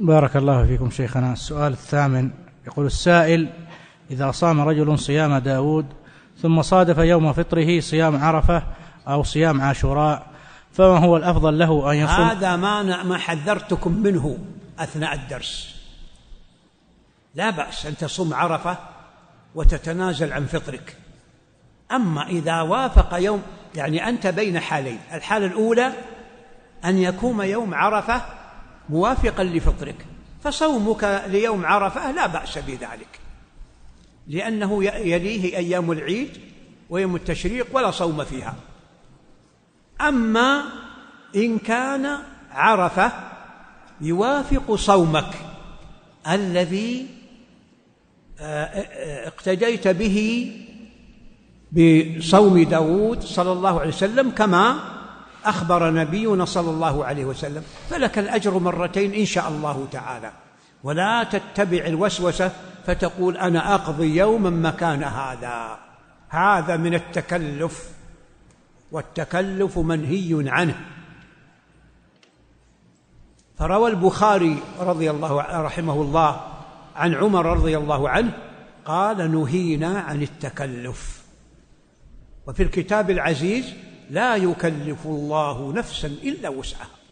بارك الله فيكم شيخنا. السؤال الثامن يقول السائل: إذا صام رجل صيام داود ثم صادف يوم فطره صيام عرفة أو صيام عاشوراء، فما هو الأفضل له أن يصوم؟ هذا ما حذرتكم منه أثناء الدرس. لا بأس أن تصوم عرفة وتتنازل عن فطرك. أما إذا وافق يوم، يعني أنت بين حالين: الحالة الأولى أن يكون يوم عرفة موافقا لفطرك، فصومك ليوم عرفة لا بأس بذلك، لأنه يليه أيام العيد ويوم التشريق ولا صوم فيها. أما إن كان عرفة يوافق صومك الذي اقتديت به بصوم داود صلى الله عليه وسلم كما أخبر نبينا صلى الله عليه وسلم، فلك الأجر مرتين إن شاء الله تعالى. ولا تتبع الوسوسة فتقول أنا أقضي يوما مكان هذا من التكلف، والتكلف منهي عنه. فروى البخاري رحمه الله عن عمر رضي الله عنه قال: نهينا عن التكلف. وفي الكتاب العزيز: لا يكلف الله نفسا إلا وسعها.